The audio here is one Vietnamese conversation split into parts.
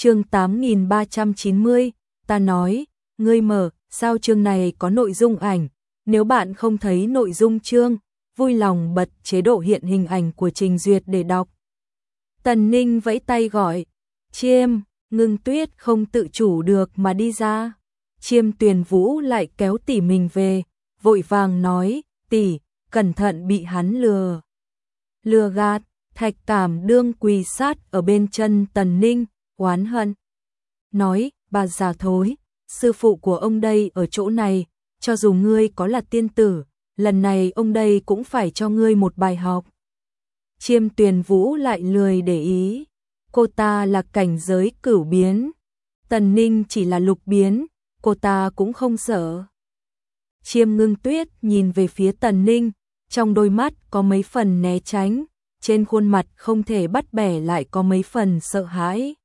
Chương 8390, ta nói, ngươi mở, sao chương này có nội dung ảnh, nếu bạn không thấy nội dung chương, vui lòng bật chế độ hiện hình ảnh của trình duyệt để đọc. Tần Ninh vẫy tay gọi, Chiêm, Ngưng Tuyết không tự chủ được mà đi ra. Chiêm Tuyền Vũ lại kéo tỷ mình về, vội vàng nói, tỷ, cẩn thận bị hắn lừa. Lừa gạt, Thạch Cảm đương quỳ sát ở bên chân Tần Ninh, oán hận. Nói, bà già thối, sư phụ của ông đây ở chỗ này, cho dù ngươi có là tiên tử, lần này ông đây cũng phải cho ngươi một bài học. Chiêm Tuyền Vũ lại lười để ý, cô ta là cảnh giới cửu biến, Tần Ninh chỉ là lục biến, cô ta cũng không sợ. Chiêm Ngưng Tuyết nhìn về phía Tần Ninh, trong đôi mắt có mấy phần né tránh, trên khuôn mặt không thể bắt bẻ lại có mấy phần sợ hãi.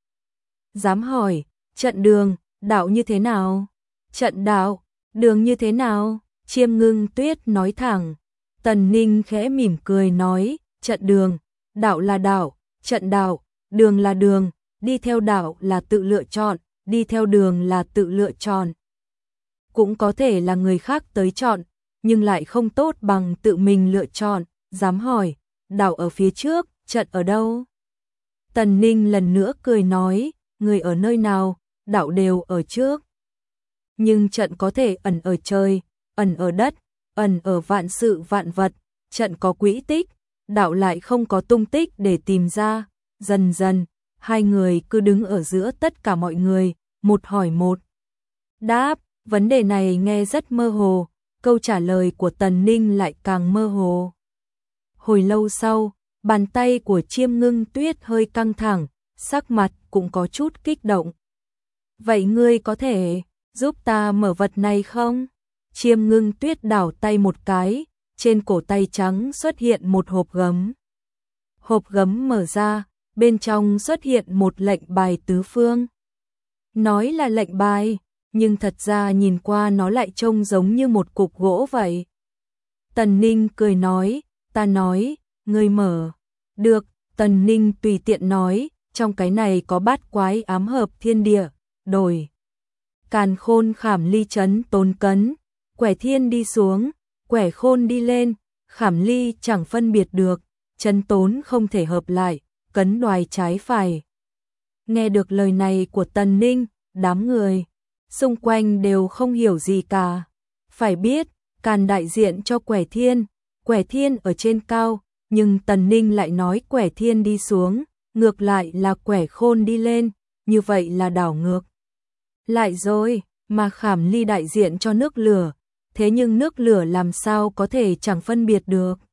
Dám hỏi, trận đường, đạo như thế nào? Trận đạo, đường như thế nào? Chiêm Ngưng Tuyết nói thẳng. Tần Ninh khẽ mỉm cười nói, trận đường, đạo là đạo, trận đạo, đường là đường, đi theo đạo là tự lựa chọn, đi theo đường là tự lựa chọn. Cũng có thể là người khác tới chọn, nhưng lại không tốt bằng tự mình lựa chọn. Dám hỏi, đạo ở phía trước, trận ở đâu? Tần Ninh lần nữa cười nói, người ở nơi nào, đạo đều ở trước. Nhưng trận có thể ẩn ở trời, ẩn ở đất, ẩn ở vạn sự vạn vật, trận có quỹ tích, đạo lại không có tung tích để tìm ra. Dần dần, hai người cứ đứng ở giữa tất cả mọi người, một hỏi một đáp, vấn đề này nghe rất mơ hồ, câu trả lời của Tần Ninh lại càng mơ hồ. Hồi lâu sau, bàn tay của Chiêm Ngưng Tuyết hơi căng thẳng, sắc mặt cũng có chút kích động. Vậy ngươi có thể giúp ta mở vật này không? Chiêm Ngưng Tuyết đảo tay một cái, trên cổ tay trắng xuất hiện một hộp gấm. Hộp gấm mở ra, bên trong xuất hiện một lệnh bài tứ phương. Nói là lệnh bài, nhưng thật ra nhìn qua nó lại trông giống như một cục gỗ vậy. Tần Ninh cười nói, ta nói, ngươi mở. Được, Tần Ninh tùy tiện nói, trong cái này có bát quái ám hợp thiên địa, đổi. Càn khôn khảm ly chấn tốn cấn, quẻ thiên đi xuống, quẻ khôn đi lên, khảm ly chẳng phân biệt được, chấn tốn không thể hợp lại, cấn đoài trái phải. Nghe được lời này của Tần Ninh, đám người xung quanh đều không hiểu gì cả. Phải biết, càn đại diện cho quẻ thiên ở trên cao, nhưng Tần Ninh lại nói quẻ thiên đi xuống, ngược lại là quẻ khôn đi lên, như vậy là đảo ngược. Lại rồi, mà khảm ly đại diện cho nước lửa, thế nhưng nước lửa làm sao có thể chẳng phân biệt được.